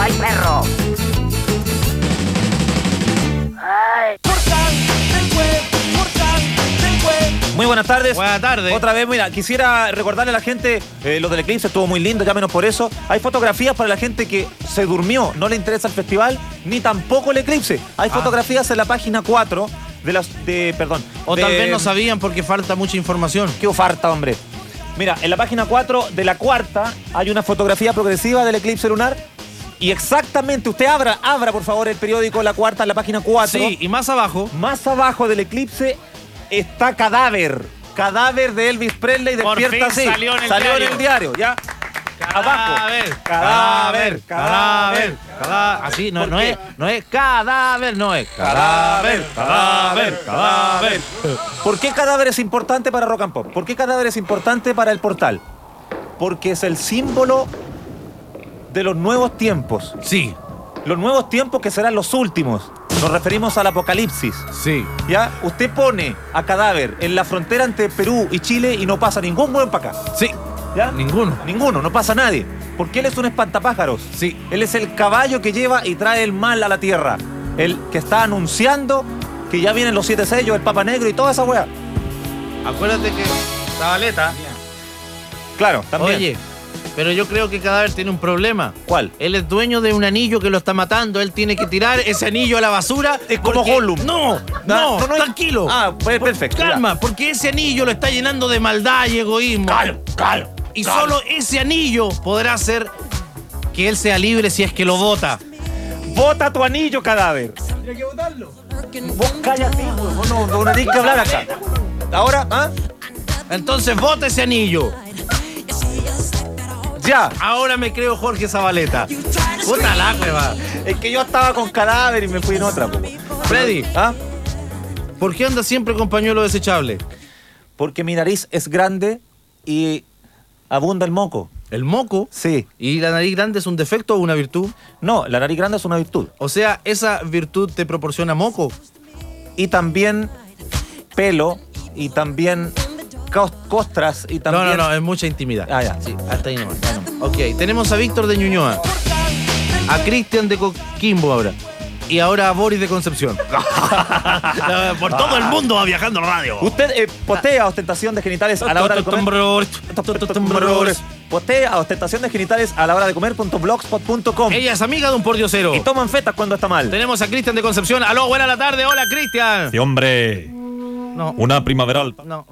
¡Ay, perro! ¡Ay! Muy buenas tardes. Buenas tardes. Otra vez, mira, quisiera recordarle a la gente, lo del eclipse estuvo muy lindo, ya menos por eso. Hay fotografías para la gente que se durmió, no le interesa el festival, ni tampoco el eclipse. Hay fotografías en la página 4 O tal vez no sabían porque falta mucha información. Qué oferta, hombre. Mira, en la página 4 de la cuarta hay una fotografía progresiva del eclipse lunar. Y exactamente, usted abra por favor el periódico La Cuarta en la página 4. Sí, y más abajo. Más abajo del eclipse está Cadáver de Elvis Presley. Por Despierta fin así. salió en el diario, ya. Cadáver. Cadáver. Así, no es cadáver, no es cadáver. ¿Por qué Cadáver es importante para Rock and Pop? ¿Por qué Cadáver es importante para el portal? Porque es el símbolo de los nuevos tiempos. Sí. Los nuevos tiempos que serán los últimos. Nos referimos al apocalipsis. Sí. ¿Ya? Usted pone a Cadáver en la frontera entre Perú y Chile y no pasa ningún buen para acá. Sí. ¿Ya? Ninguno, no pasa nadie. Porque él es un espantapájaros. Sí. Él es el caballo que lleva y trae el mal a la tierra. El que está anunciando que ya vienen los 7 sellos, el Papa Negro y toda esa weá. Acuérdate que Zabaleta. Claro, también. Oye, pero yo creo que Cadáver tiene un problema. ¿Cuál? Él es dueño de un anillo que lo está matando. Él tiene que tirar ese anillo a la basura. Es como porque... Gollum. No, tranquilo. Pues perfecto. Calma, porque ese anillo lo está llenando de maldad y egoísmo. Calma. Y solo ese anillo podrá hacer que él sea libre si es que lo vota. Vota tu anillo, Cadáver. Tiene que votarlo. Vos cállate, vos no tenés que hablar acá. Ahora, Entonces vota ese anillo. Ya. Ahora me creo Jorge Zabaleta. Puta la hueva. Es que yo estaba con Cadáver y me fui en otra, po. Freddy, ¿por qué anda siempre con pañuelo desechable? Porque mi nariz es grande y abunda el moco. ¿El moco? Sí. ¿Y la nariz grande es un defecto o una virtud? No, la nariz grande es una virtud. O sea, ¿esa virtud te proporciona moco? Y también pelo, y también costras, y también... No, es mucha intimidad. Ya. Sí, hasta ahí nomás. Ok, tenemos a Víctor de Ñuñoa, a Cristian de Coquimbo ahora, y ahora a Boris de Concepción. Por todo el mundo va viajando radio. Usted postea ostentación de genitales a la hora de comer. Postea ostentación de genitales a la hora de comer.blogspot.com. Ella es amiga de un pordiosero. Y toman fetas cuando está mal. Tenemos a Cristian de Concepción. Aló, buena la tarde. Hola, Cristian. Sí, hombre. No. Una primaveral. No,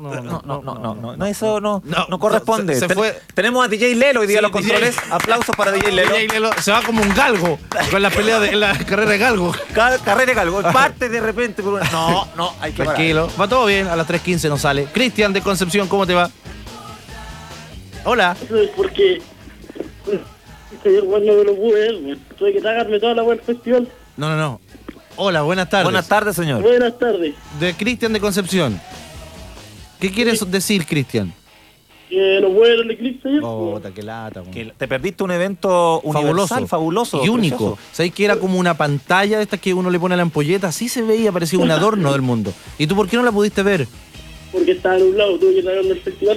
eso no corresponde. Se fue. Tenemos a DJ Lelo hoy día en los DJ. controles. Aplausos para DJ Lelo. DJ Lelo se va como un galgo con la pelea en la carrera de galgo. Carrera de galgo. Parte de repente por una... No, hay que tranquilo. Va todo bien, a las 3:15 nos sale. Cristian de Concepción, ¿cómo te va? Hola. Porque ayer bueno no lo pude ver, tuve que tragarme toda la web del festival. No. Hola, buenas tardes. Buenas tardes, señor. Buenas tardes. De Cristian de Concepción. ¿Qué quieres decir, Cristian? Que no pude ver el eclipse ayer. Qué lata. Que te perdiste un evento universal, fabuloso y único. ¿Sabes que era como una pantalla de estas que uno le pone a la ampolleta? Así se veía, parecía un adorno del mundo. ¿Y tú por qué no la pudiste ver? Porque estaba nublado, tuve que tragarme el festival.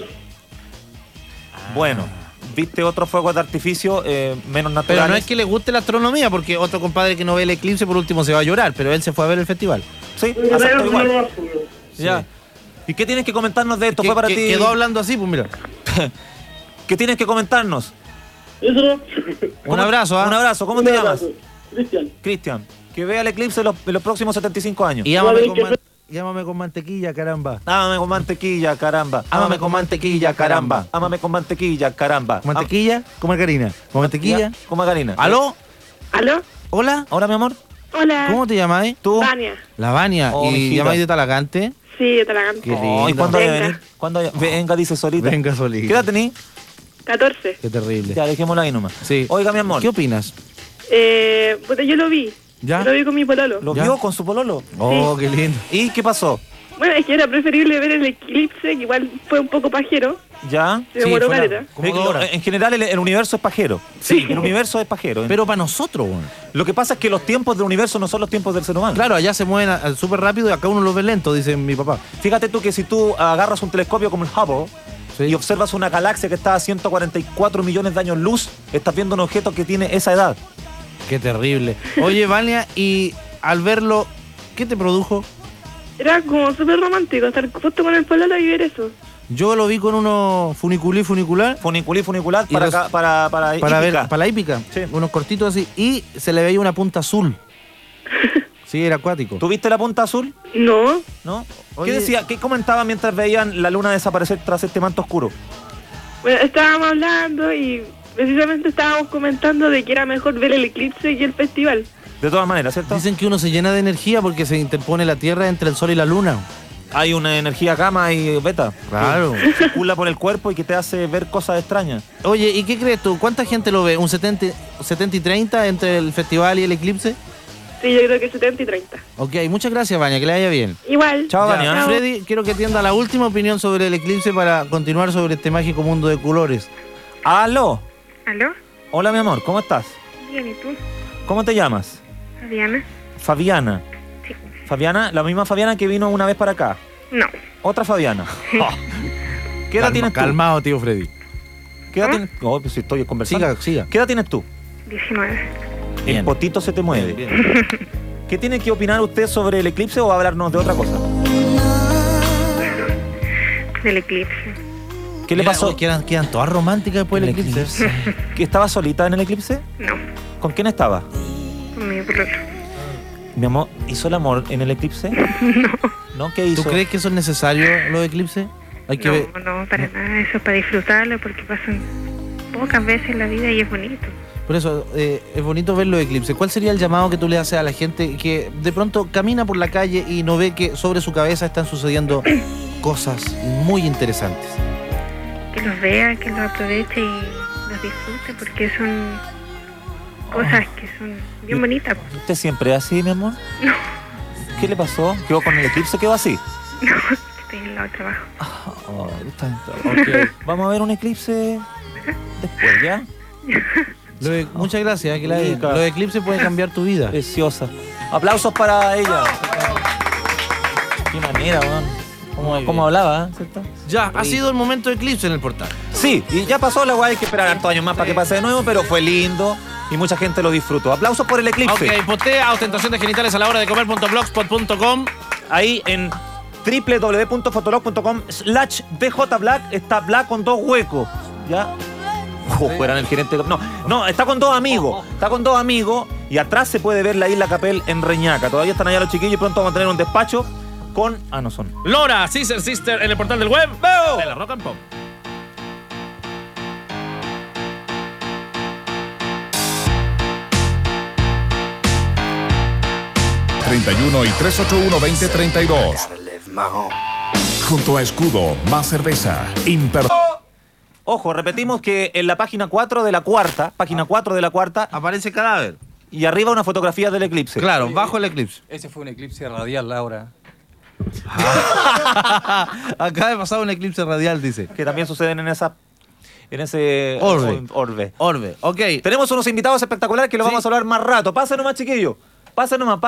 Bueno, viste otros fuegos de artificio menos naturales. Pero no es que le guste la astronomía, porque otro compadre que no ve el eclipse por último se va a llorar, pero él se fue a ver el festival. Sí, Tuve que acepto tragarme igual. ya. ¿Y qué tienes que comentarnos de esto? ¿Fue para ti? Quedó hablando así, pues mira. ¿Qué tienes que comentarnos? Eso no. Un abrazo, Un abrazo. ¿Cómo te llamas? Cristian. Cristian. Que vea el eclipse en los próximos 75 años. Y llámame con mantequilla, caramba. Ámame con mantequilla, caramba. Ámame con mantequilla, caramba. Ámame con mantequilla, caramba. ¿Mantequilla? ¿Con margarina? ¿Con mantequilla? Con margarina. ¿Aló? ¿Aló? ¿Hola? Hola, mi amor. Hola. ¿Cómo te llamas? ¿Tú? Vania. La Vania. Oh, ¿Y mijita. llamáis de Talagante? Sí, de Talagante. Qué lindo. ¿Y cuándo Venga. va a venir? Venga, dice solita. Venga, solita. ¿Qué edad tenés? 14. Qué terrible. Ya, dejémosla ahí nomás. Sí. Oiga, mi amor. ¿Qué opinas? Puta, yo lo vi. ¿Ya? Yo lo vi con mi pololo. ¿Lo ¿Ya? vio con su pololo? Oh, qué lindo. ¿Y qué pasó? Bueno, es que era preferible ver el eclipse, que igual fue un poco pajero. ¿Ya? Se demoró caleta. como 2 horas. En general, el universo es pajero. Sí. El universo es pajero. Pero para nosotros, bueno. Lo que pasa es que los tiempos del universo no son los tiempos del ser humano. Claro, allá se mueven súper rápido y acá uno los ve lento, dice mi papá. Fíjate tú que si tú agarras un telescopio como el Hubble Sí. y observas una galaxia que está a 144 millones de años luz, estás viendo un objeto que tiene esa edad. Qué terrible. Oye, Vania, y al verlo, ¿qué te produjo? Era como súper romántico estar justo con el pololo y ver eso. Yo lo vi con unos funicular Funicular Y para, los- acá, para para ver, hípica. para la hípica. Sí. Unos cortitos así. Y se le veía una punta azul. Sí, era acuático. ¿Tuviste la punta azul? No, ¿No? Oye. ¿Qué decía? ¿Qué comentaba mientras veían la luna desaparecer tras este manto oscuro? bueno, estábamos hablando y precisamente estábamos comentando de que era mejor ver el eclipse que el festival. De todas maneras, ¿cierto? Dicen que uno se llena de energía porque se interpone la Tierra entre el Sol y la Luna. Hay una energía gamma y beta. Claro. Que circula por el cuerpo y que te hace ver cosas extrañas. Oye, ¿y qué crees tú? ¿Cuánta gente lo ve? ¿Un 70 y 30 entre el festival y el eclipse? Sí, yo creo que 70 y 30. Ok, muchas gracias, Vania, que le vaya bien. Igual. Chao, Ya, Vania. Freddy, quiero que atienda la última opinión sobre el eclipse para continuar sobre este mágico mundo de colores. Aló. ¿Aló? Hola, mi amor, ¿cómo estás? Bien, ¿y tú? ¿Cómo te llamas? Fabiana. Fabiana. Sí. Fabiana, la misma Fabiana que vino una vez para acá. No. Otra Fabiana. ¿Qué edad tienes tú? Calmado, tío Freddy. ¿Qué edad ¿Ah? tienes? Oh, pues si estoy conversando. Siga. ¿Qué edad tienes tú? 19. Bien. El potito se te mueve. ¿Qué tiene que opinar usted sobre el eclipse o va a hablarnos de otra cosa? Del eclipse. ¿Qué le pasó? Quedan todas románticas después del eclipse. ¿Que estaba solita en el eclipse? No, ¿Con quién estaba? con mi pololo. Mi amor, ¿hizo el amor en el eclipse? ¿No? ¿Qué hizo? ¿Tú crees que eso es necesario, los eclipses? Hay que ver. No, para nada. Eso es para disfrutarlo porque pasan pocas veces en la vida y es bonito. Por eso, es bonito ver los eclipses. ¿Cuál sería el llamado que tú le haces a la gente que de pronto camina por la calle y no ve que sobre su cabeza están sucediendo cosas muy interesantes? Que los vea, que los aproveche y los disfrute porque son cosas que son bien bonitas. ¿Usted siempre es así, mi amor? ¿Qué le pasó? ¿Quedó con el eclipse? ¿Quedó así? No, estoy en el lado de trabajo. Oh, ok. Vamos a ver un eclipse después, ¿ya? Muchas gracias, que Rica. los eclipses pueden cambiar tu vida. Preciosa. Aplausos para ella. Qué manera, weón. Muy ¿Cómo bien. hablaba, cierto? Ya, ha sido el momento de eclipse en el portal. Sí, y ya pasó la weá, hay que esperar hartos años más para que pase de nuevo, pero fue lindo y mucha gente lo disfrutó. Aplausos por el eclipse. Ok, postea ostentación de genitales a la hora de comer.blogspot.com. Ahí en www.fotolog.com/djblack está Black con 2 huecos. ¿Ya? Fueran el gerente. No, está con 2 amigos. Está con 2 amigos y atrás se puede ver la isla Capel en Reñaca. Todavía están allá los chiquillos y pronto vamos a tener un despacho con. Ah, no son. Lora, Sister en el portal del web. ¡Veo! De la Rock and Pop. ...31 y 381-2032. Junto a Escudo, más cerveza. Ojo, repetimos que en la página 4 de la cuarta, Aparece cadáver. y arriba una fotografía del eclipse. Claro, bajo el eclipse. Ese fue un eclipse radial, Laura. Acaba de pasar un eclipse radial, dice. Que también suceden en ese Orbe. Ok. Tenemos unos invitados espectaculares que los Sí. vamos a hablar más rato. Pasen nomás, chiquillos. Pasen nomás.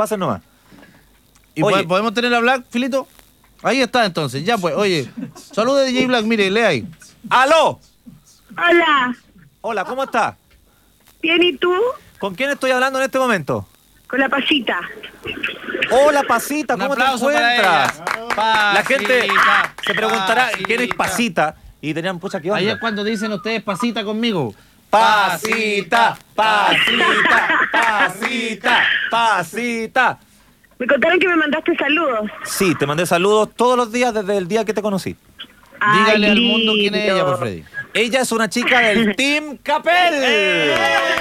¿Y Oye. podemos tener a Black, Filito? Ahí está entonces, ya pues, oye. Saludos de J Black, mire, lee ahí. ¡Aló! Hola, Hola, ¿cómo está? bien, ¿y tú? ¿Con quién estoy hablando en este momento? Con la pasita. Hola, Pasita, Un ¿cómo te aplauso para encuentras? ella. La gente Pasita, se preguntará quién es Pasita. Pasita y tenían pucha qué onda. Ahí es cuando dicen ustedes pasita conmigo. Pasita. Me contaron que me mandaste saludos. Sí, te mandé saludos todos los días desde el día que te conocí. Dígale Ay, al mundo quién es ella, lindo. por Freddy. Ella es una chica del Team Capel.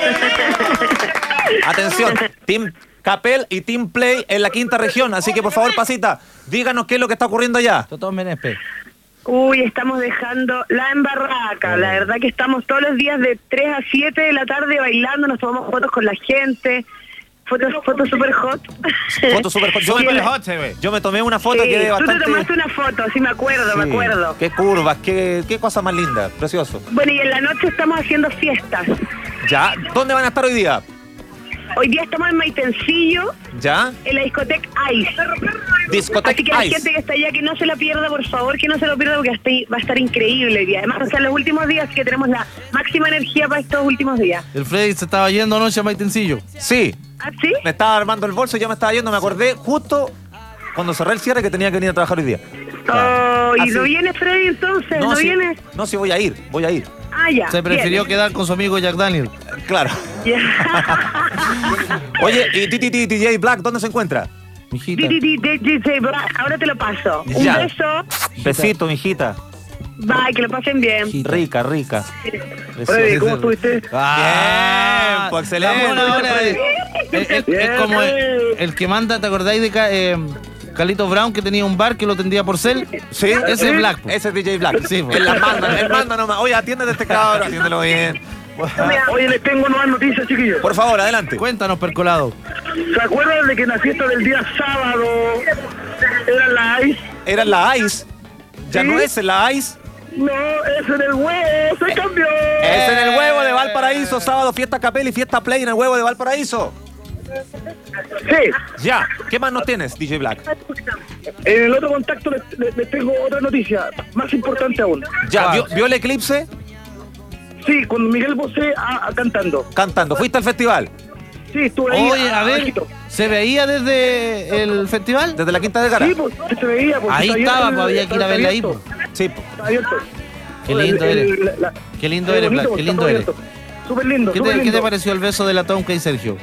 Atención, Team Capel y Team Play en la quinta región. Así que por favor, Pasita, díganos qué es lo que está ocurriendo allá. Totó Menespe. Uy, estamos dejando la embarraca. La verdad que estamos todos los días de 3 a 7 de la tarde bailando, nos tomamos fotos con la gente. Fotos super hot. Foto super hot. Yo me tomé una foto Sí, que tú bastante. te tomaste una foto, sí me acuerdo, me Sí, acuerdo. Qué curvas, qué cosa más linda, precioso. Bueno, y en la noche estamos haciendo fiestas. Ya, ¿dónde van a estar hoy día? Hoy día estamos en Maitencillo, ¿Ya? en la discoteca Ice. Discoteca Así que la Ice. gente que está allá, que no se la pierda, por favor, que no se lo pierda, porque va a estar increíble hoy día. Además, o sea, los últimos días que tenemos la máxima energía para estos últimos días. El Freddy se estaba yendo anoche a Maitencillo. Sí. ¿Ah, sí? Me estaba armando el bolso y ya me estaba yendo. Me acordé justo cuando cerré el cierre que tenía que venir a trabajar hoy día. Oh, ¿y Así. no viene Freddy entonces? ¿No sí, viene? No, sí, voy a ir. Ah, ya. Se prefirió bien. quedar con su amigo Jack Daniel. Claro. Ya. Oye, y DJ Black, ¿dónde se encuentra? Mijita. DJ Black, ahora te lo paso. Un Ya. beso. Besito, mijita. Bye, que lo pasen bien. Rica. Freddy, ¿cómo estuviste? Bien, pues excelente. Ahora, es como el que manda, ¿te acordáis de Carlitos Brown, que tenía un bar que lo tendía por cel? Sí, Ese es Black. Ese es DJ Black. Sí, pues. Él manda nomás. Oye, atiéndete a este cabrón, atiéndelo bien. Oye, les tengo nuevas noticias, chiquillos. Por favor, adelante. Cuéntanos, Percolado. ¿Se acuerdan de que en la fiesta del día sábado era la ICE? Era la ICE. Ya ¿Sí? no es la ICE. No, es en el huevo, se cambió. Es en el huevo de Valparaíso. Sábado, fiesta Capel y fiesta Play en el huevo de Valparaíso. Sí, Ya. ¿Qué más nos tienes, DJ Black? en el otro contacto les tengo otra noticia, más importante aún. Ya. ¿Vio el eclipse? Sí, con Miguel Bosé cantando. Cantando. ¿Fuiste al festival? Sí, estuve ahí. Oye, a ver, abajito. ¿se veía desde el festival? Desde la Quinta de Gara. Sí, pues se veía. Pues, Ahí está estaba, abierto, pues había que ir a verla ahí. abierto, Pues. Sí, po. Está abierto. Qué lindo eres. Qué lindo eres, Black, qué lindo eres. Súper lindo, ¿Qué súper te lindo. pareció el beso de la Tonka y Sergio?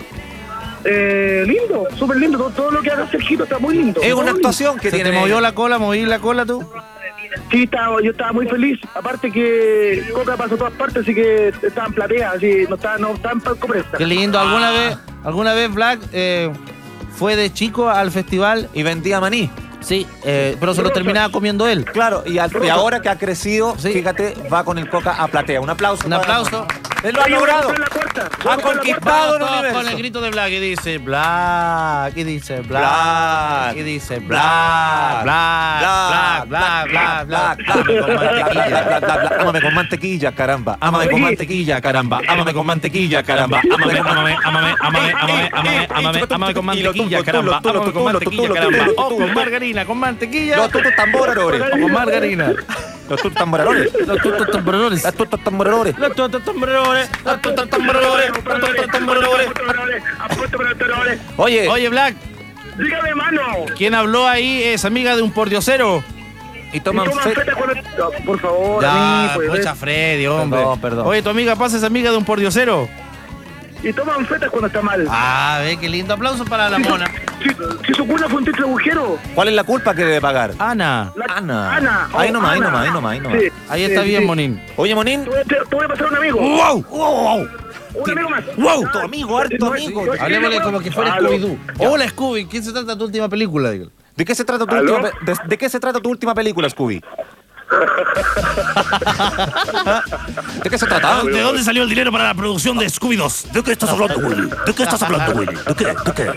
Lindo, súper lindo. Todo lo que haga Sergito está muy lindo. Es Todo una lindo. actuación que ¿Se tiene. te movió la cola? ¿Moví la cola tú? Sí, yo estaba muy feliz. Aparte que Coca pasó a todas partes, así que estaban plateadas, así, no estaban palco presta. Qué lindo. ¿Alguna vez Black fue de chico al festival? Y vendía maní. Sí, pero se lo terminaba comiendo él. Claro, y ahora que ha crecido, Sí. fíjate, va con el Coca a platea. Un aplauso. Un aplauso. Él lo ha Oye, voy a logrado. comprar la cuarta. Ha conquistado el Todos universo. con el grito de Black y dice Black, y dice Black, Black, y dice Black, Black, Black, Black, Black. Ámame con mantequilla, caramba. Ámame con mantequilla, caramba. Ámame con mantequilla, caramba. Ámame con mantequilla, caramba. Ámame con mantequilla, caramba. O con margarina, con mantequilla. Los tutos tamboradores. O con margarina. Los tutos tamboradores. Los tutos tamborores. Las tutos tamboradores. Los tutos tamborores. Los tutos tamborores. Los tutos tamborores. Oye, Oye, Black, Dígame, mano. ¿quién habló ahí es amiga de un pordiosero? y toman Toman fe. feta cuando... No, por favor, a Ya, mí, pues, pocha Freddy, hombre. Perdón. Oye, tu amiga pasa es amiga de un pordiosero. Y toman fetas cuando está mal. Ah, ve, qué lindo aplauso para la mona. Si su cuna fue un triple agujero. ¿Cuál es la culpa que debe pagar? Ana, Ana. Ana. Ahí nomás, ahí Ana. nomás, ahí nomás, ahí nomás. Sí, ahí está sí, bien, sí. Monín. Oye, Monín. Te voy a pasar un amigo. ¡Wow! ¡Wow! Un amigo más. ¡Wow! Tu amigo, harto No, amigo. no, Hablemosle como que fuera Aló. Scooby-Doo. Hola, Scooby, ¿quién se trata de tu última película? Dígale. ¿De qué se trata tu ¿Aló? última de qué se trata tu última película, Scooby? ¿De qué se trata? ¿De dónde salió el dinero para la producción de Scooby 2? ¿De qué estás hablando, Willy? ¿De qué estás hablando, Willy? ¿De qué?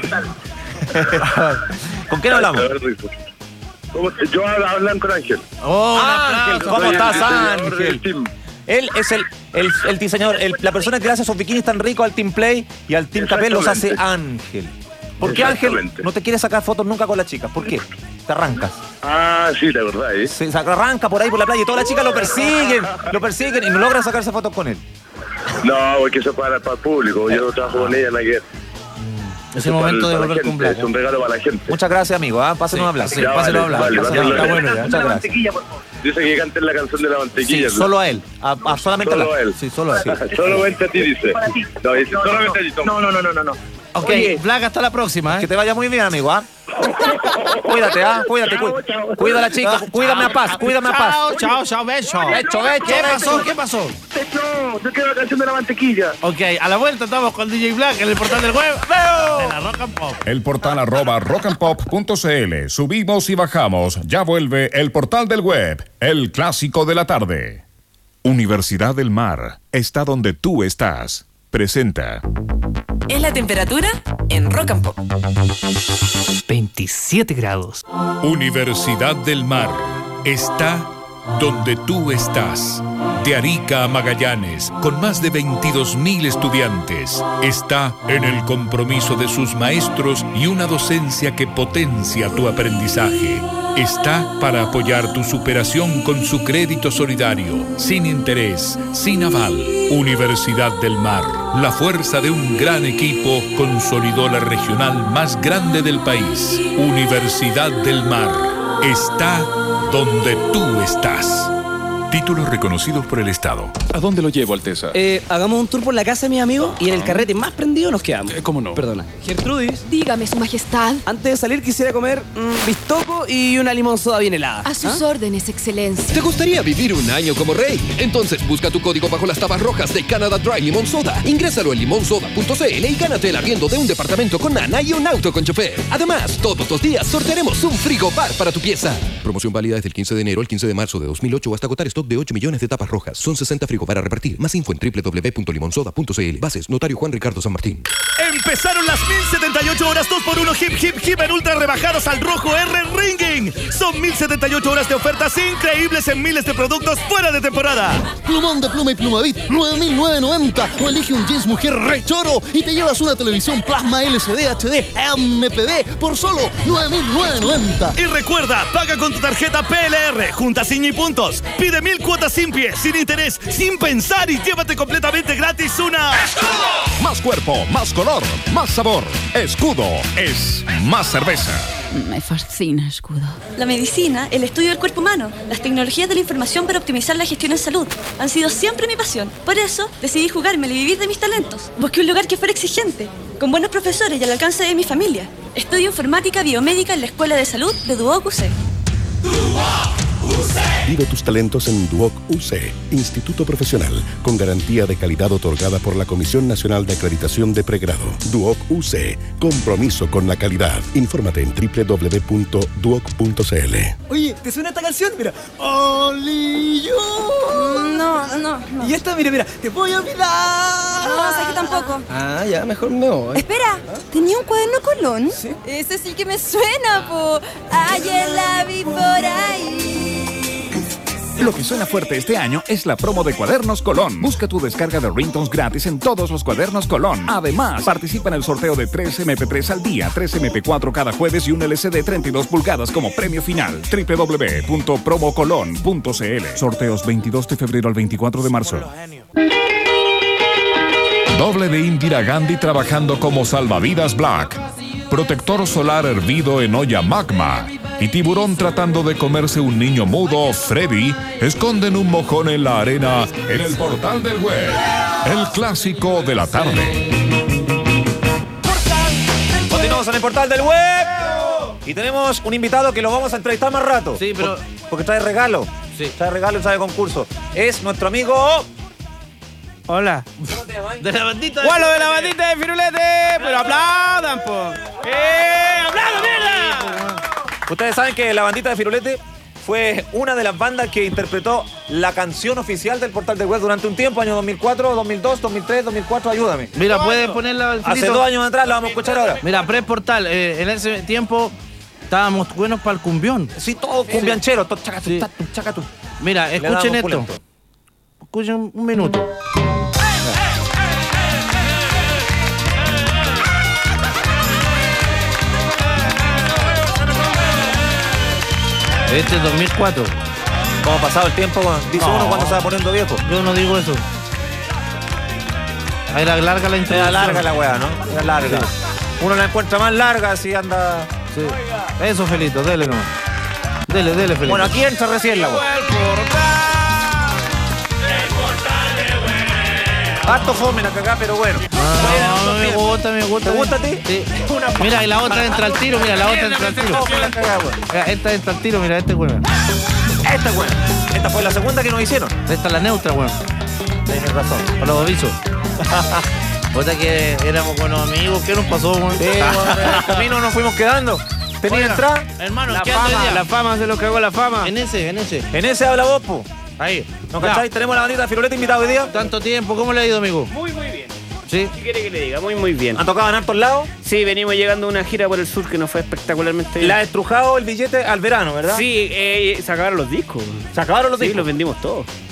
¿Con quién hablamos? Yo hablan con Ángel. Oh, un Ángel, aplauso. ¿cómo Soy el estás, diseñador del Ángel? team. Él es el diseñador, la persona que le hace esos bikinis tan ricos al Team Play y al Team Capel los hace Ángel. ¿Por qué, Ángel, Exactamente. no te quieres sacar fotos nunca con las chicas? ¿Por qué? Te arrancas. Ah, sí, la verdad, ¿eh? Se arranca por ahí por la playa y todas las chicas lo persiguen y no logran sacarse fotos con él. No, porque eso es para el público. Yo trabajo con ella en la guerra. Es el momento de Para la volver con gente, Black. Es un regalo para la gente. Muchas gracias, amigo. Pásenos a hablar. Sí, Ya, páselo a vale, hablar. vale, Páselo a hablar. vale. Está bueno ya. Muchas gracias. Dice que canten la canción de la mantequilla. Sí, solo a él. Solamente Solo a a él. Sí, solo a él. Solamente a ti, dice. No, dice solamente a ti. Toma. No. Ok, Oye. Black, hasta la próxima, Que ¿eh? te vaya muy bien, amigo. Cuídate, cuídate. Chao. Cuida a la chica. Cuídame a paz. Cuídame a paz. Chao, beso. Beso. ¿Qué pasó? No, yo quiero la canción de la mantequilla. Ok, a la vuelta estamos con DJ Black en el portal del web. De la Rock and Pop. El portal @rockandpop.cl. Subimos y bajamos. Ya vuelve el portal del web, el clásico de la tarde. Universidad del Mar está donde tú estás. Presenta. Es la temperatura en Rock and Pop. 27 grados. Universidad del Mar está donde tú estás. De Arica a Magallanes, con más de 22.000 estudiantes, está en el compromiso de sus maestros y una docencia que potencia tu aprendizaje. Está para apoyar tu superación con su crédito solidario, sin interés, sin aval. Universidad del Mar, la fuerza de un gran equipo, consolidó la regional más grande del país. Universidad del Mar, está donde tú estás. Títulos reconocidos por el Estado. ¿A dónde lo llevo, Alteza? Hagamos un tour por la casa de mi amigo y en el carrete más prendido nos quedamos. ¿Cómo no? Perdona. Gertrudis, Dígame, su majestad. antes de salir quisiera comer bistoco y una limón soda bien helada. A sus órdenes, excelencia. ¿Te gustaría vivir un año como rey? Entonces busca tu código bajo las tapas rojas de Canada Dry Limón Soda. Ingrésalo en limonsoda.cl y gánate el arriendo de un departamento con nana y un auto con chofer. Además, todos los días sortearemos un frigobar para tu pieza. Promoción válida desde el 15 de enero al 15 de marzo de 2008 hasta agotar stock de 8 millones de tapas rojas. Son 60 frigobar a repartir. Más info en www.limonsoda.cl. Bases, Notario Juan Ricardo San Martín. Empezaron las 1078 horas 2x1 hip en ultra rebajados al rojo R Ringing. Son 1078 horas de ofertas increíbles en miles de productos fuera de temporada. Plumón de pluma y plumavit, 9.990. O elige un jeans mujer rechoro y te llevas una televisión plasma LCD HD MPD por solo 9.990. Y recuerda, paga con tu tarjeta PLR, junta y puntos. Pide 1000 cuotas sin pie, sin interés, sin pensar y llévate completamente gratis una... ¡Escudo! Más cuerpo, más color, más sabor. Escudo es más cerveza. Me fascina, Escudo. La medicina, el estudio del cuerpo humano, las tecnologías de la información para optimizar la gestión en salud han sido siempre mi pasión. Por eso decidí jugármela y vivir de mis talentos. Busqué un lugar que fuera exigente, con buenos profesores y al alcance de mi familia. Estudio informática biomédica en la Escuela de Salud de Duoc UC. Vive tus talentos en Duoc UC, Instituto Profesional, con garantía de calidad otorgada por la Comisión Nacional de Acreditación de Pregrado. Duoc UC, compromiso con la calidad. Infórmate en www.duoc.cl. Oye, ¿te suena esta canción? Mira. Only you. No. Y esta, mira, te voy a olvidar. No, sé que tampoco. Ah, ya, mejor me voy. Espera, ¿tenía un cuaderno Colón? Sí. Ese sí que me suena, po. Ayer la vi por ahí. Lo que suena fuerte este año es la promo de Cuadernos Colón. Busca tu descarga de ringtones gratis en todos los Cuadernos Colón. Además, participa en el sorteo de 3 MP3 al día, 3 MP4 cada jueves y un LCD 32 pulgadas como premio final. www.promocolon.cl. Sorteos 22 de febrero al 24 de marzo. Doble de Indira Gandhi trabajando como salvavidas Black. Protector solar hervido en olla magma. Y tiburón tratando de comerse un niño mudo, Freddy, esconden un mojón en la arena en el portal del web. El clásico de la tarde. Continuamos en el portal del web. Y tenemos un invitado que lo vamos a entrevistar más rato. Sí, pero... Porque trae regalo. Sí. Trae regalo y trae concurso. Es nuestro amigo... Hola. ¿Cómo te llamas? De la bandita ¡Gualo de la bandita de Firulete! ¡Pero aplaudan, po! ¡Aplaudan, mierda! Ustedes saben que la bandita de Firulete fue una de las bandas que interpretó la canción oficial del portal del web durante un tiempo, año 2004, 2002, 2003, 2004, ayúdame. Mira, puedes ponerla... Hace 2 años atrás, la vamos a escuchar ahora. Mira, pre-portal, en ese tiempo estábamos buenos para el cumbión. Sí, todo cumbianchero, todo chacatú, Sí. chacatú. Mira, escuchen esto. Pulento. Escuchen un minuto. Este es 2004. ¿Cómo ha pasado el tiempo? Dice uno cuando se va poniendo viejo. Yo no digo eso. Era larga la introducción. Era larga la weá, ¿no? Era larga. Sí. Uno la encuentra más larga si anda... Sí. Eso, Felito, dele nomás. Dele, Felito. Bueno, aquí entra recién la weá. Harto fome la cagá, pero bueno. No, me gusta. ¿Te gusta a ti? Sí. Mira, y la otra entra al tiro, mira, la otra entra al tiro. Mira, esta entra al tiro, mira, este weón. Esta weón. Esta fue la segunda que nos hicieron. Esta es la neutra, weón. Tienes razón. Con los avisos. Otra que éramos buenos amigos, ¿qué nos pasó, weón? Sí, bueno, en el camino nos fuimos quedando. ¿Tenía Oiga, entrada? Hermano, La ¿qué anda hoy fama, día? la fama se lo cagó la fama. En ese. En ese habla vos, po. Ahí. ¿No cacháis? Tenemos la bandita de Firulete invitada hoy día. Tanto tiempo, ¿cómo le ha ido, amigo? Muy bien. ¿Sí? ¿Qué quiere que le diga? Muy bien. ¿Han tocado en hartos lados? Sí, venimos llegando a una gira por el sur que nos fue espectacularmente bien. La ha estrujado el billete al verano, ¿verdad? Sí, se acabaron los discos. ¿Se acabaron los discos? Sí, los vendimos todos.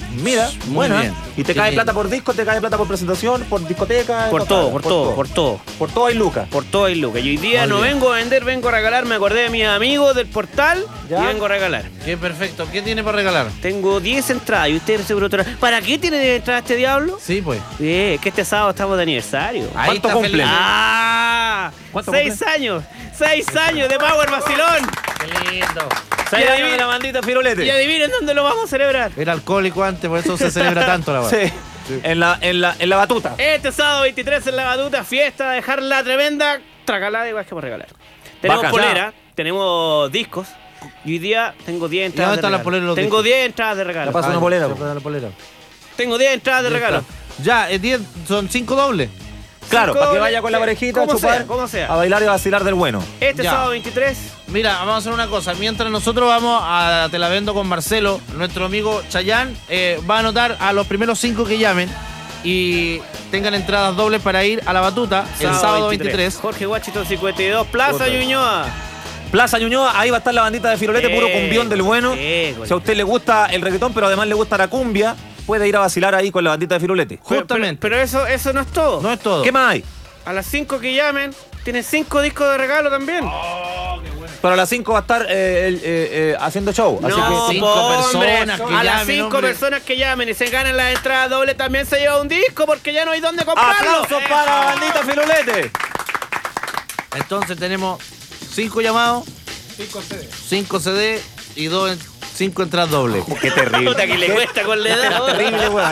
Mira, Muy buena. bien. Y te Qué cae lindo. plata por disco, te cae plata por presentación, por discoteca. Por todo. Por todo hay lucas. Por todo hay lucas. Y hoy día Muy no bien. vengo a vender, vengo a regalar. Me acordé de mis amigos del portal ¿Ya? y vengo a regalar. Qué perfecto. ¿Qué tiene para regalar? Tengo 10 entradas y usted seguro... ¿Para qué tiene 10 entradas este diablo? Sí, pues. Es que este sábado estamos de aniversario. Ahí ¿Cuánto está cumple? feliz. ¡Ah! ¿Cuánto 6 años. 6 años de Power Vacilón. Qué lindo. 6 Y años de la bandita Firulete. Y adivinen dónde lo vamos a celebrar. Era alcohólico antes, por eso se celebra tanto la verdad. Sí. En la batuta. Este sábado 23 en la Batuta, fiesta, dejarla tremenda, tracalada igual que por regalar. Tenemos Bacán. polera, tenemos discos. Y hoy día tengo 10 entradas dónde de están las regalo. poleras y los Tengo discos? 10 entradas de regalo. Ya pasa una polera. Tengo 10 entradas de regalo. Ya, 10, son 5 dobles. Claro, Cinco para que dobles, vaya con la parejita a como chupar, sea, como sea. a bailar y a vacilar del bueno. Este Ya. sábado 23. Mira, vamos a hacer una cosa. Mientras nosotros vamos a Te la vendo con Marcelo, nuestro amigo Chayán va a anotar a los primeros 5 que llamen y tengan entradas dobles para ir a la Batuta el sábado 23. Jorge Washington 52, Plaza Otra. Ñuñoa. Plaza Ñuñoa, ahí va a estar la bandita de Firulete, puro cumbión del bueno. Gol. Si a usted le gusta el reggaetón, pero además le gusta la cumbia, puede ir a vacilar ahí con la bandita de Firulete. Justamente. Pero eso no es todo. No es todo. ¿Qué más hay? A las 5 que llamen, tienen 5 discos de regalo también. Pero a las 5 va a estar haciendo show. Así No, que cinco po, personas hombre. que A las llamen, 5 hombre. personas que llamen y se ganen la entrada doble también se lleva un disco porque ya no hay dónde comprarlo. ¡aplausos para la bandita Firulete! Entonces tenemos 5 llamados, 5 CD y 5 entradas dobles. ¡Qué terrible! Puta que le cuesta con la edad. Terrible, weón.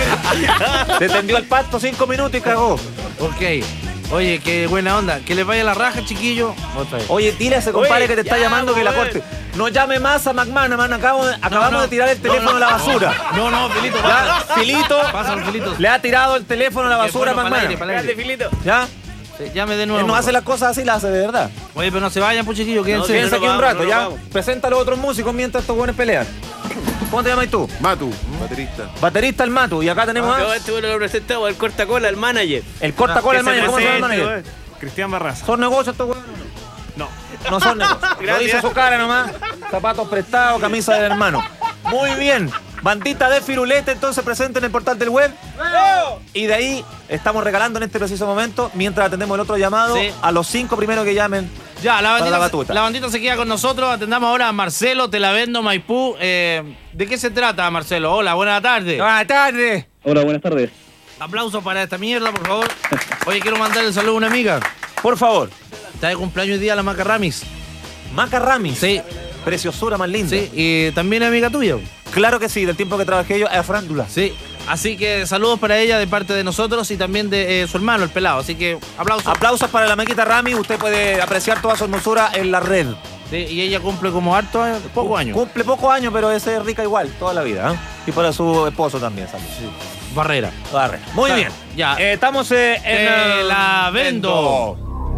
Se tendió el pasto 5 minutos y cagó. Ok. Oye, qué buena onda. Que les vaya la raja, chiquillo. Otra vez. Oye, dile a ese compadre Oye, que te está ya, llamando que la weón. corte. No llame más a McManaman, acabamos no. de tirar el teléfono No, a la basura. No, Filito, Ya, Filito Pásalo, Filito. le ha tirado el teléfono a la basura a bueno, pa'l aire, McManaman. pa'l aire. Grande, Filito. ¿Ya? Sí, llame de nuevo. Él no hace las cosas así, las hace de verdad. Oye, pero no se vayan, pues, chiquillos. Quédense. Quédense aquí un vamos, rato, no ¿ya? nos vamos. Presenta a los otros músicos mientras estos buenos pelean. ¿Cómo te llamas tú? Matu, baterista. Baterista el Matu. Y acá tenemos a... Este bueno lo presentamos, el cortacola, el manager. el cortacola el Que se manager. ¿Cómo se llama el presente, manager? Cristian Barraza. ¿Son negocios estos buenos? No. No son negocios. Lo Gracias. dice su cara nomás. Zapatos prestados, camisa del hermano. Muy bien. Bandita de Firulete, entonces presente en el portal del web. Y de ahí estamos regalando en este preciso momento, mientras atendemos el otro llamado, Sí. a los 5 primeros que llamen. Ya, la Para la bandita, batuta. la bandita se queda con nosotros. Atendamos ahora a Marcelo, Te la vendo, Maipú. ¿De qué se trata, Marcelo? Hola, buenas tardes. Buenas tardes. Hola, buenas tardes. Aplausos para esta mierda, por favor. Oye, quiero mandarle el saludo a una amiga. Por favor. Está de cumpleaños hoy día la Maca Ramis. Maca Ramis. Sí, Preciosura más linda. sí. Y también es amiga tuya. Claro que sí, del tiempo que trabajé yo, a Frándula. Sí. Así que saludos para ella de parte de nosotros y también de su hermano, el pelado. Así que aplausos. Aplausos para la Maquita Rami. Usted puede apreciar toda su hermosura en la red. Sí, y ella cumple como harto, pocos años. Cumple pocos años, pero es rica igual, toda la vida. ¿eh? Y para su esposo también, ¿sabes? Sí. Barrera. Barrera. Muy Claro, bien. ya. Estamos en Te la vendo.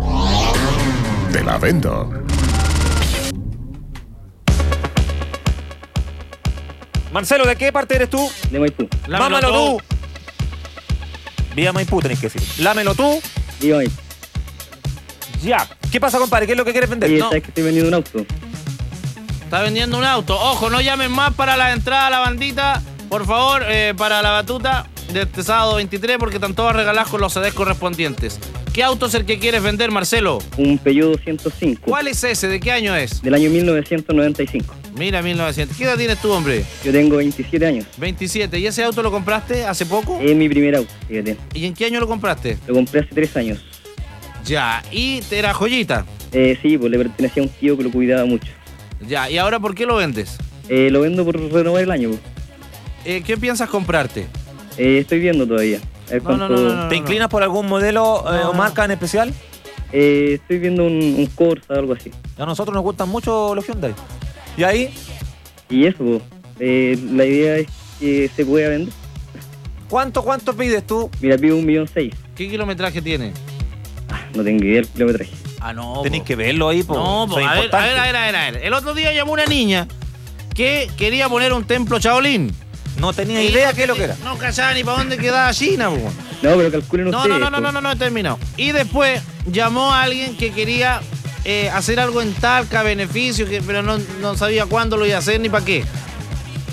Te la vendo. Marcelo, ¿de qué parte eres tú? De Maipú. Mámalo tú. Vía Maipú tenés que decir. Lámelo tú. Viva Maipú. Ya. ¿Qué pasa, compadre? ¿Qué es lo que quieres vender? Oye, No. ¿sabes que estoy vendiendo un auto? Está vendiendo un auto. Ojo, no llamen más para la entrada a la bandita. Por favor, para la batuta de este sábado 23, porque están todas regaladas con los CDs correspondientes. ¿Qué auto es el que quieres vender, Marcelo? Un Peugeot 205. ¿Cuál es ese? ¿De qué año es? Del año 1995. Mira, 1900. ¿Qué edad tienes tú, hombre? Yo tengo 27 años. 27. ¿Y ese auto lo compraste hace poco? Es mi primer auto, fíjate. ¿Y en qué año lo compraste? Lo compré hace 3 años. Ya. ¿Y te era joyita? Sí, pues le pertenecía a un tío que lo cuidaba mucho. Ya. ¿Y ahora por qué lo vendes? Lo vendo por renovar el año. Pues. ¿Qué piensas comprarte? Estoy viendo todavía. A ver No, cuánto... ¿Te inclinas por algún modelo o marca en especial? Estoy viendo un Corsa o algo así. A nosotros nos gustan mucho los Hyundai. ¿Y ahí? Y eso, pues, la idea es que se pueda vender. ¿Cuánto pides tú? Mira, pido 1.6 millones. ¿Qué kilometraje tiene? No tengo idea del kilometraje. Ah, no. Tenéis que verlo ahí, po. No, Eso pues, es a ver. importante. El otro día llamó una niña que quería poner un templo Shaolin. No tenía idea qué es lo que era. No cachaba ni para dónde quedaba China, po. No, pero calculen No, ustedes. no, he terminado. Y después llamó a alguien que quería hacer algo en Talca, beneficio, pero no sabía cuándo lo iba a hacer ni para qué.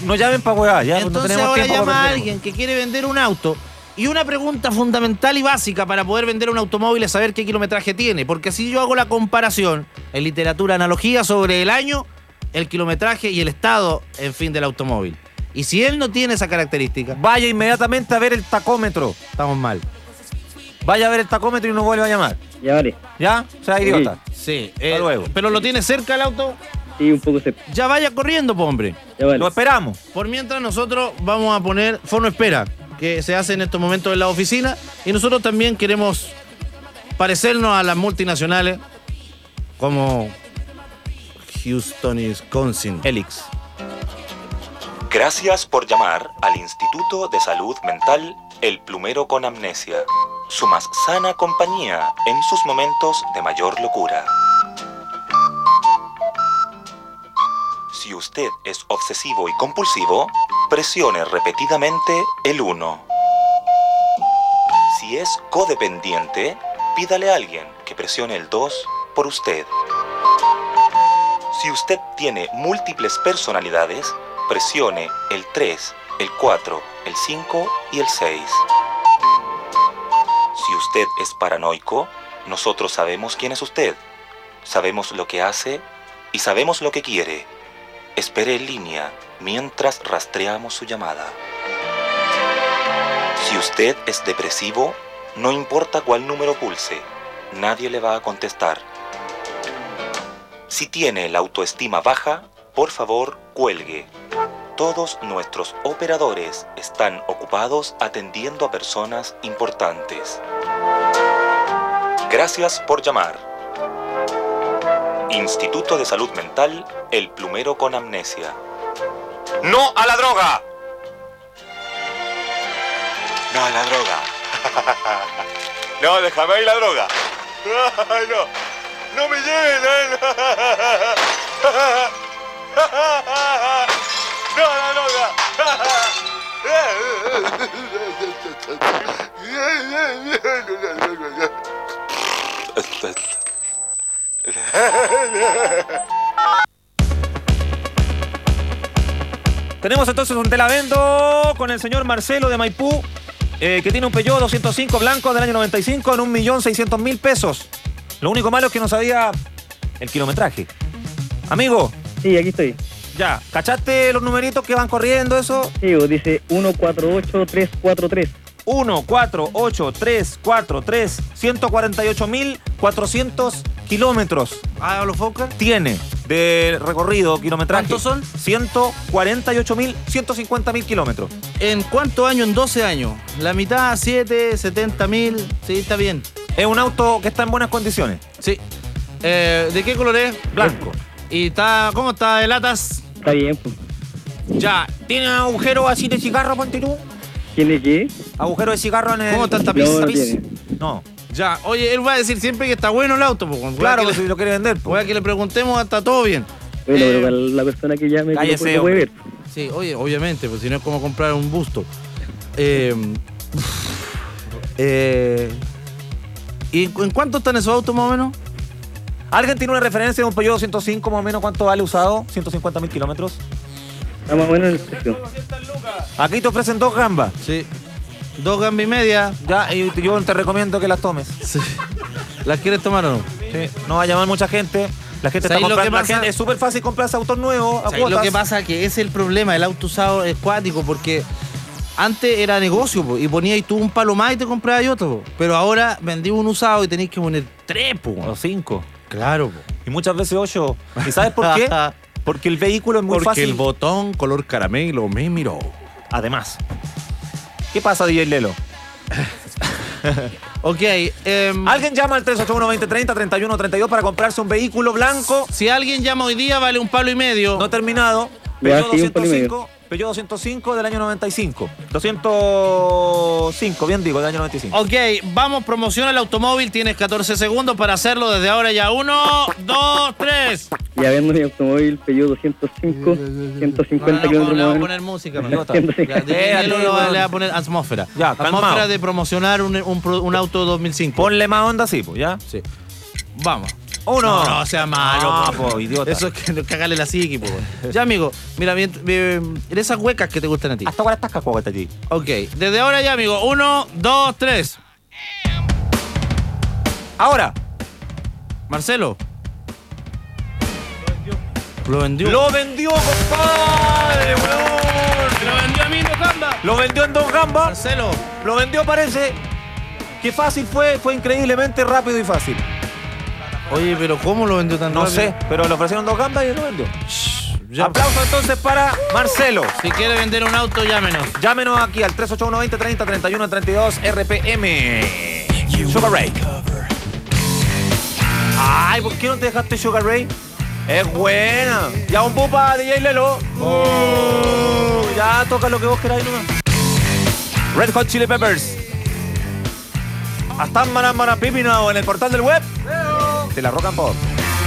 no llamen para hueá, ya. Entonces no tenemos ahora tiempo llama para a perder. alguien que quiere vender un auto. Y una pregunta fundamental y básica para poder vender un automóvil es saber qué kilometraje tiene. Porque si yo hago la comparación en literatura, analogía sobre el año, el kilometraje y el estado, en fin, del automóvil. Y si él no tiene esa característica, vaya inmediatamente a ver el tacómetro. Estamos mal. Vaya a ver el tacómetro y nos vuelve a llamar. Ya vale. ¿Ya? O sea, idiota. Sí. Hasta luego. ¿Pero lo tiene cerca el auto? Sí, un poco cerca. Ya vaya corriendo, po, hombre. Ya vale. Lo esperamos. Por mientras nosotros vamos a poner fono espera, que se hace en estos momentos en la oficina, y nosotros también queremos parecernos a las multinacionales como Houston y Wisconsin. Helix. Gracias por llamar al Instituto de Salud Mental El Plumero con Amnesia, su más sana compañía en sus momentos de mayor locura. Si usted es obsesivo y compulsivo, presione repetidamente el 1. Si es codependiente, pídale a alguien que presione el 2 por usted. Si usted tiene múltiples personalidades, presione el 3, el 4, el 5 y el 6. Si usted es paranoico, nosotros sabemos quién es usted, sabemos lo que hace y sabemos lo que quiere. Espere en línea mientras rastreamos su llamada. Si usted es depresivo, no importa cuál número pulse, nadie le va a contestar. Si tiene la autoestima baja, por favor, cuelgue. Todos nuestros operadores están ocupados atendiendo a personas importantes. Gracias por llamar. Instituto de Salud Mental El Plumero con Amnesia. ¡No a la droga! No a la droga. No, déjame ahí la droga. Ay, no. No me lleven. No a la droga. Tenemos entonces un Te la vendo con el señor Marcelo de Maipú, que tiene un Peugeot 205 blanco del año 95 en 1.600.000 pesos. Lo único malo es que no sabía el kilometraje. Amigo. Sí, aquí estoy. Ya, ¿cachaste los numeritos que van corriendo eso? Sí, dice 148343. 148343, 148.400 kilómetros. Ah, los Fokker. Tiene de recorrido, kilometraje. ¿Cuántos son? 148.150.000 kilómetros. ¿En cuántos años? En 12 años. La mitad, 7, 70.000. Sí, está bien. Es un auto que está en buenas condiciones. Sí. ¿De qué color es? Blanco. ¿Y está, cómo está de latas? Está bien, pues. Ya, ¿tiene agujero así de cigarro, ponte tú? ¿Tiene qué? Agujero de cigarro en el... ¿Cómo está el tapiz? No tiene. No. Ya, oye, él va a decir siempre que está bueno el auto, pues. Claro, que si lo quiere vender. Voy a que le preguntemos, está todo bien. Bueno, pero para la persona que llame, cállese, lo puede ver. Sí, oye, obviamente, pues si no es como comprar un busto. ¿Y en cuánto están esos autos más o menos? ¿Alguien tiene una referencia de un Peugeot 205 más o menos cuánto vale usado? 150.000 kilómetros. Está más bueno en el precio. Aquí te ofrecen 2 gambas. Sí. 2 gambas y media. Ya, y yo te recomiendo que las tomes. Sí. ¿Las quieres tomar o no? Sí. No va a llamar mucha gente. La gente está comprando. Es súper fácil comprarse autos nuevos a cuotas. Lo que pasa es que ese es el problema. El auto usado es cuático porque antes era negocio po, y ponías tú un palo más y te comprabas otro. Po. Pero ahora vendí un usado y tenéis que poner 3 o 5. Claro. Po. Y muchas veces 8. ¿Y sabes por qué? Porque el vehículo es muy fácil. Porque el botón color caramelo me miró. Además. ¿Qué pasa, DJ Lelo? Ok. Alguien llama al 381-2030-3132 para comprarse un vehículo blanco. Si alguien llama hoy día, vale $1,5 palo. No terminado. Peugeot 205. Peugeot 205 del año 95. 205, bien digo, del año 95. Ok, vamos, promociona el automóvil. Tienes 14 segundos para hacerlo desde ahora ya. 1, 2, 3. Ya vendo mi automóvil Peugeot 205, 150 kilómetros. Le voy a poner música, le va a poner atmósfera. Ya, atmósfera calmado. de promocionar un auto 2005. Ponle más onda, sí, pues, ¿ya? Sí. Vamos. 1. No, sea malo. No, po, idiota. Eso es que cagarle la psiqui, po. Ya, amigo, mira, en esas huecas que te gustan a ti. Hasta ahora estás cacuata a ti. Ok, desde ahora ya, amigo. 1, 2, 3. Ahora. Marcelo. Lo vendió. Lo vendió, compadre, weón. Lo vendió a mí en 2 gambas. Lo vendió en 2 gambas. Marcelo. Lo vendió, parece. Qué fácil fue increíblemente rápido y fácil. Oye, pero ¿cómo lo vendió tan rápido? No sé, pero le ofrecieron 2 gambas y lo vendió. Aplauso entonces para Marcelo. Si quiere vender un auto, llámenos. Llámenos aquí al 381-2030-31-32 RPM. Sugar Ray. Ay, ¿por qué no te dejaste Sugar Ray? Es buena. Ya un pupa, DJ Lelo. Ya toca lo que vos queráis nomás. Red Hot Chili Peppers. Hasta Maramara Pipino en el portal del web de la Rock and Pop.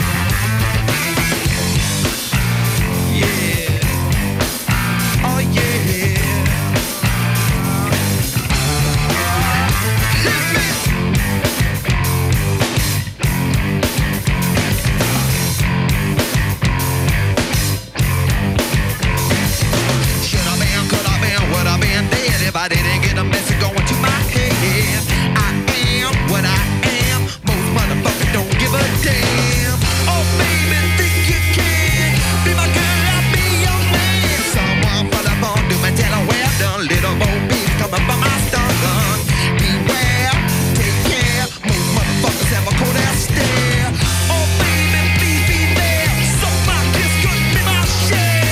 I didn't get a message going to my head. I am what I am. Most motherfuckers don't give a damn. Oh, baby, think you can be my girl, I'll be your man. Someone for the phone, do my tell her well done. Little Bo Peep coming from my stun gun. Beware, take care. Most motherfuckers have a cold ass stare. Oh, baby, please be there. So my kiss could be my share.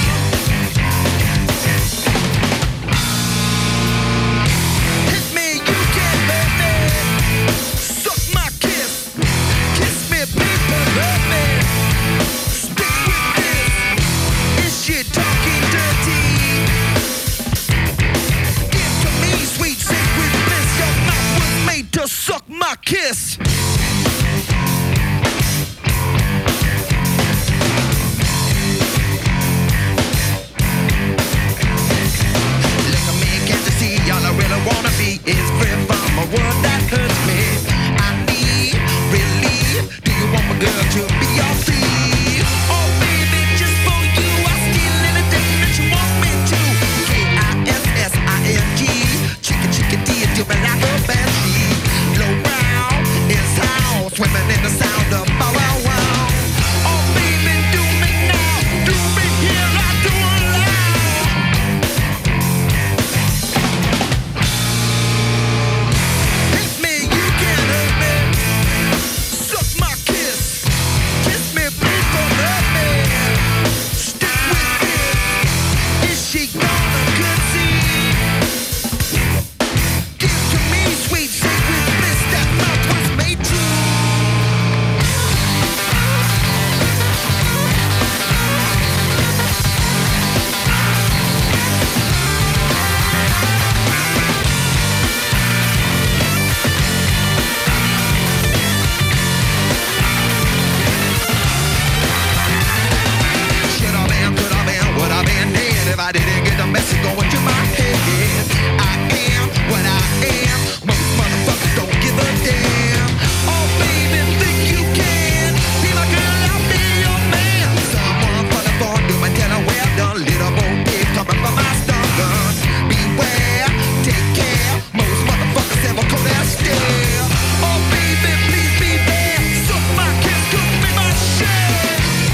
Suck my kiss. Look at me, can't you see? All I really wanna be is free from a world that hurts me. I need relief. Do you want my girl to be your thief? Oh baby, just for you, I steal anything that you want me to. K-I-S-S-I-N-G. Chicken, chicken, D, do me like a banshee. Low round is how swimming in the sound of bow wow wow. Oh baby, do me now, do me here, I do it loud. Hit me, you can hurt me. Suck my kiss, kiss me, please don't hurt me. Stick with this, is she gonna concede? Give to me sweet secret bliss that mouth was made true. Should I been, could I been, would I been dead if I didn't get the message going to my head? I am what I am. Most motherfuckers don't give a damn. Oh baby, think you can be my girl, I'll be your man. Someone for the phone, do my tell her well done. Little Bo Peep coming from my stun gun. Beware, take care. Most motherfuckers have a cold ass stare. Oh baby, please be there. Suck my kiss, could be my share.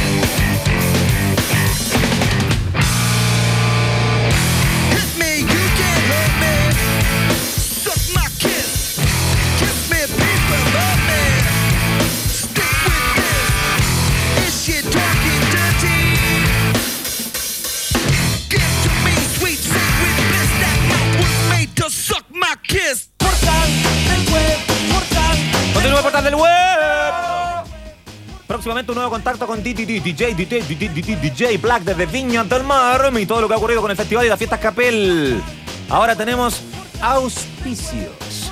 Hit me, you can't hurt me. Suck my kiss. Kiss me, people love me. Stick with this. Is she talking dirty? Give to me sweet secret bliss. That mouth was made to suck my kiss. Continúa el portal del web. Próximamente un nuevo contacto con DJ Black desde Viña del Mar y todo lo que ha ocurrido con el festival y las fiestas Capel. Ahora tenemos auspicios.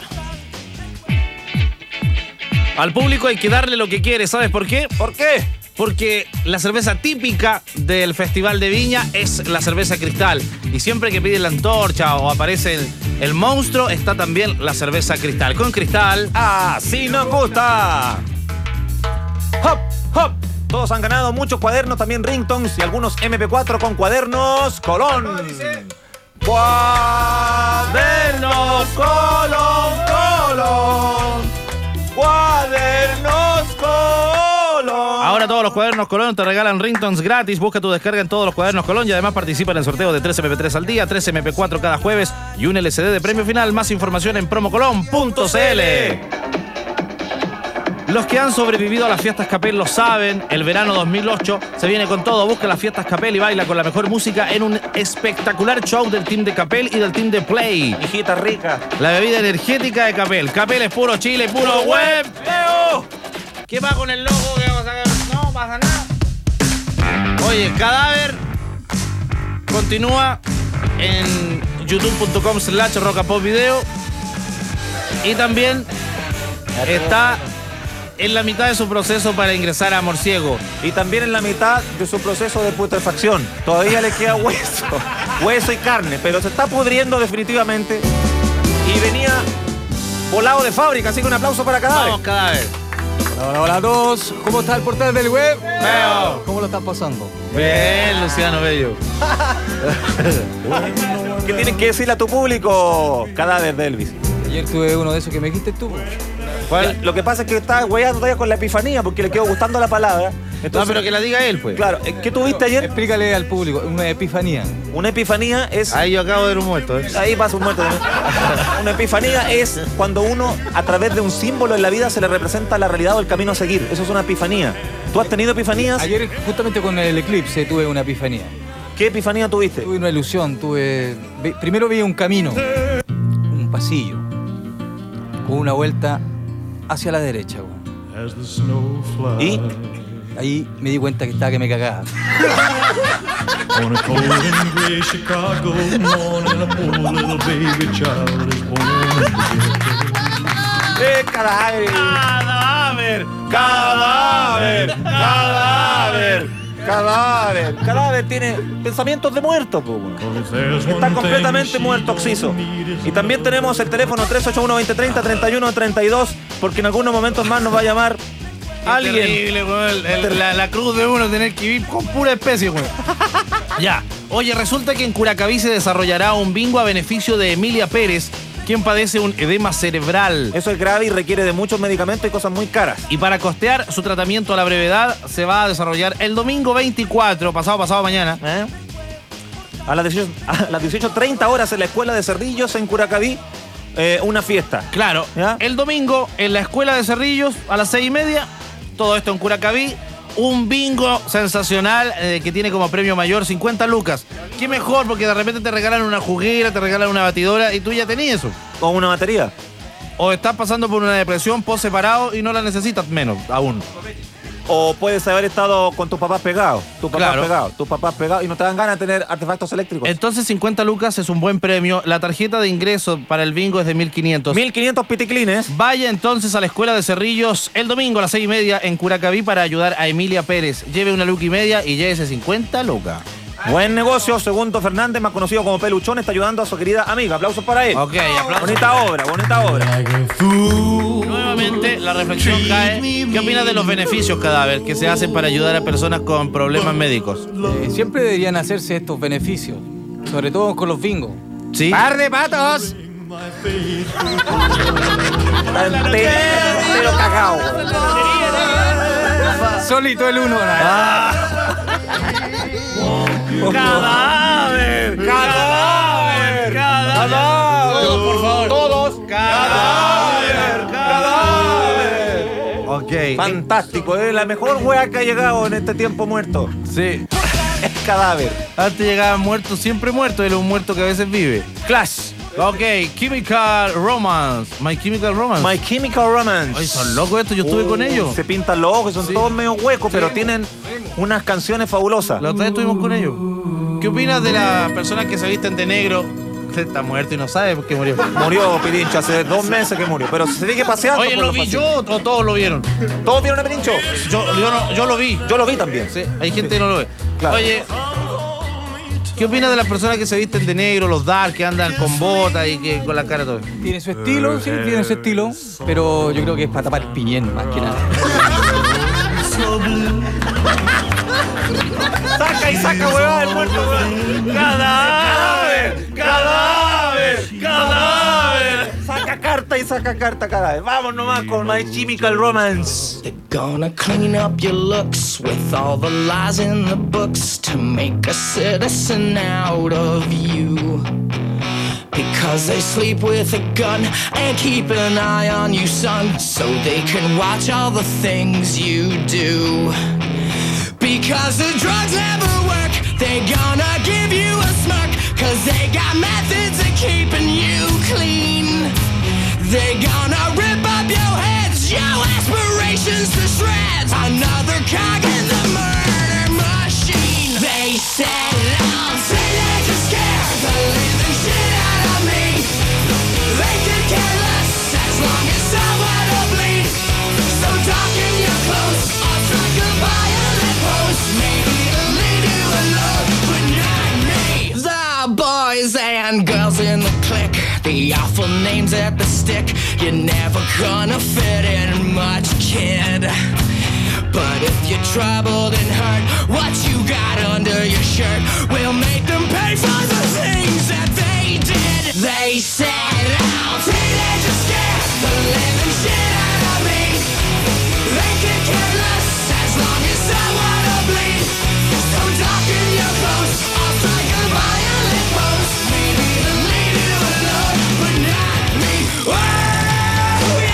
Al público hay que darle lo que quiere, ¿sabes por qué? ¿Por qué? Porque la cerveza típica del Festival de Viña es la cerveza Cristal. Y siempre que piden la antorcha o aparece el monstruo, está también la cerveza Cristal. Con Cristal, ¡así nos gusta! Hop, hop. Todos han ganado muchos cuadernos, también ringtones y algunos MP4 con cuadernos Colón. Cuadernos Colón, Colón. Cuadernos Colón. Ahora todos los cuadernos Colón te regalan ringtones gratis. Busca tu descarga en todos los cuadernos Colón y además participa en el sorteo de 3 MP3 al día, 3 MP4 cada jueves y un LCD de premio final. Más información en promocolón.cl. Los que han sobrevivido a las fiestas Capel lo saben. El verano 2008 se viene con todo. Busca las fiestas Capel y baila con la mejor música en un espectacular show del team de Capel y del team de Play. Hijita rica. La bebida energética de Capel. Capel es puro Chile, puro web. ¡Leo! ¿Qué va con el logo? ¿Qué vamos a sacar? No pasa nada. Oye, Cadáver continúa en youtube.com/rockapopvideo y también está en la mitad de su proceso para ingresar a Amor Ciego. Y también en la mitad de su proceso de putrefacción. Todavía le queda hueso. Hueso y carne, pero se está pudriendo definitivamente. Y venía volado de fábrica, así que un aplauso para Cadáver. Vamos, Cadáver. Hola, hola a todos. ¿Cómo está el portal del web? Veo. ¿Cómo lo están pasando? Bien, Luciano Bello. ¿Qué tienes que decirle a tu público, Cadáver de Elvis? Ayer tuve uno de esos que me dijiste tú. ¿Cuál? Lo que pasa es que está hueando todavía con la epifanía porque le quedó gustando la palabra. Entonces, no, pero que la diga él, pues. Claro, ¿qué tuviste ayer? Explícale al público, una epifanía. Una epifanía es... Ahí yo acabo de ver un muerto, ¿eh? Ahí pasa un muerto también. Una epifanía es cuando uno, a través de un símbolo en la vida, se le representa la realidad o el camino a seguir. Eso es una epifanía. ¿Tú has tenido epifanías? Ayer, justamente con el eclipse, tuve una epifanía. ¿Qué epifanía tuviste? Tuve una ilusión, primero vi un camino, un pasillo, con una vuelta hacia la derecha, güey. ¿Y? Ahí me di cuenta que estaba que me cagaba. Cadáver. Cadáver. Cadáver. Cadáver. Cadáver. Cadáver tiene pensamientos de muerto, po. Está completamente muerto, Oxiso. Y también tenemos el teléfono 381-2030-3132, porque en algunos momentos más nos va a llamar alguien. Terrible, la cruz de uno tener que vivir con pura especie, güey. Ya. Oye, resulta que en Curacaví se desarrollará un bingo a beneficio de Emilia Pérez, quien padece un edema cerebral. Eso es grave y requiere de muchos medicamentos y cosas muy caras. Y para costear su tratamiento a la brevedad, se va a desarrollar el domingo 24, pasado mañana. A las 18:30 horas en la Escuela de Cerrillos en Curacaví, una fiesta. Claro. ¿Ya? El domingo en la Escuela de Cerrillos a las 6:30, todo esto en Curacaví. Un bingo sensacional que tiene como premio mayor 50 lucas. Qué mejor, porque de repente te regalan una juguera, te regalan una batidora y tú ya tenías eso. O una batería. O estás pasando por una depresión post separado y no la necesitas menos aún. O puedes haber estado con tus papás pegados. Tus papás pegados y no te dan ganas de tener artefactos eléctricos. Entonces 50 lucas es un buen premio. La tarjeta de ingreso para el bingo es de 1.500. 1.500 piticlines. Vaya entonces a la Escuela de Cerrillos el domingo a las 6:30 en Curacaví para ayudar a Emilia Pérez. Lleve una luca y media y llévese 50 lucas. Buen negocio. Segundo Fernández, más conocido como Peluchón, está ayudando a su querida amiga. Aplausos para él. Ok, aplausos. Bonita obra. Nuevamente la reflexión cae. ¿Qué opinas de los beneficios, Cadáver, que se hacen para ayudar a personas con problemas médicos? Siempre deberían hacerse estos beneficios, sobre todo con los bingos. ¿Sí? ¡Par de patos! Pero cagao. Solito el uno. ¡Cadáver! ¡Cadáver! ¡Cadáver! Todos, por favor. Todos. ¡Cadáver! ¡Cadáver! Ok. Fantástico. Es la mejor wea que ha llegado en este tiempo muerto. Sí. Es Cadáver. Antes llegaba muerto, siempre muerto. Era un muerto que a veces vive. Clash. Ok, Chemical Romance. My Chemical Romance. My Chemical Romance. Ay, son locos estos, yo estuve con ellos. Se pintan los ojos, son todos medio huecos, pero tienen unas canciones fabulosas. La otra vez estuvimos con ellos. ¿Qué opinas de las personas que se visten de negro? Usted está muerto y no sabe por qué murió. Murió Pirincho hace 2 meses que murió, pero se sigue paseando. Oye, ¿lo vi yo o todos lo vieron? ¿Todos vieron a Pirincho? Yo lo vi. Yo lo vi también. Sí, hay gente que no lo ve. Claro. Oye, ¿qué opinas de las personas que se visten de negro, los dark, que andan con botas y que con la cara todo? Tiene su estilo, sí, tiene su estilo, pero yo creo que es para tapar el piñén más que nada. so blue. Saca y saca, huevada, el muerto, huevón. ¡Cadáver! ¡Cadáver! ¡Cadáver! Saca carta y saca carta, cadáver. Vamos nomás con My Chemical Romance. They're gonna clean up your looks with all the lies in the books to make a citizen out of you. Because they sleep with a gun and keep an eye on you, son, so they can watch all the things you do. Because the drugs never work, they gonna give you a smirk, cause they got methods of keeping you clean. They gonna rip up your heads, your aspirations to shreds. Another cog in the murder machine. They said I'm teenagers scare the living shit out of me. They could care less as long as someone will bleed. So darken your clothes, I'll strike a violent pose. Maybe it'll leave you alone, but not me. The boys and girls in the clique, the awful names at the stick. You're never gonna fit in much, kid. But if you're troubled and hurt, what you got under your shirt will make them pay for the things that they did. They said, oh, teenagers scared the living shit out of me. They could care less as long as someone will bleed. So darken your clothes, I'll strike a violent pose. Maybe it'll leave you alone, but not me. Oh, yeah.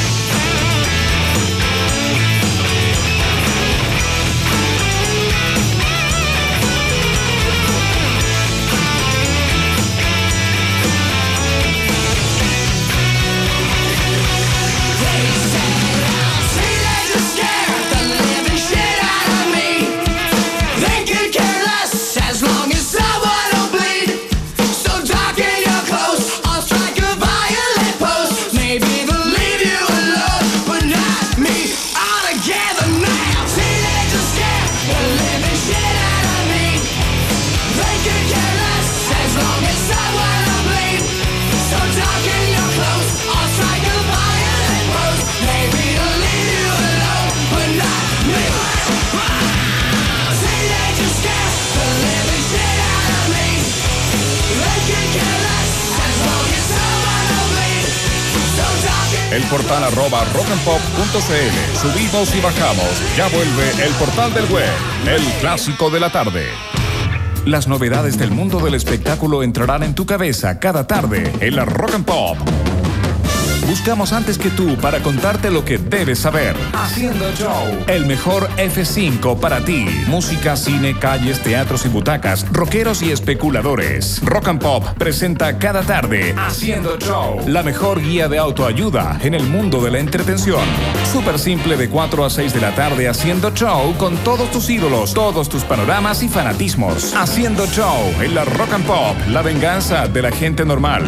El portal @rockandpop.cl. Subimos y bajamos. Ya vuelve el portal del web, el clásico de la tarde. Las novedades del mundo del espectáculo entrarán en tu cabeza cada tarde en la Rock and Pop. Buscamos antes que tú para contarte lo que debes saber. Haciendo Show. El mejor F5 para ti. Música, cine, calles, teatros y butacas, rockeros y especuladores. Rock and Pop presenta cada tarde Haciendo Show. La mejor guía de autoayuda en el mundo de la entretención. Súper simple de 4 a 6 de la tarde Haciendo Show con todos tus ídolos, todos tus panoramas y fanatismos. Haciendo Show en la Rock and Pop. La venganza de la gente normal.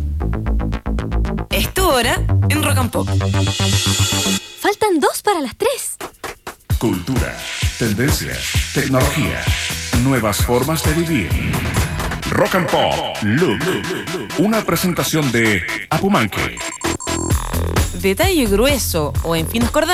Es tu hora en Rock and Pop. Faltan 2 para las 3. Cultura, tendencias, tecnología, nuevas formas de vivir. Rock and Pop, Look. Una presentación de Apumanque. Detalle grueso o en finos cordados.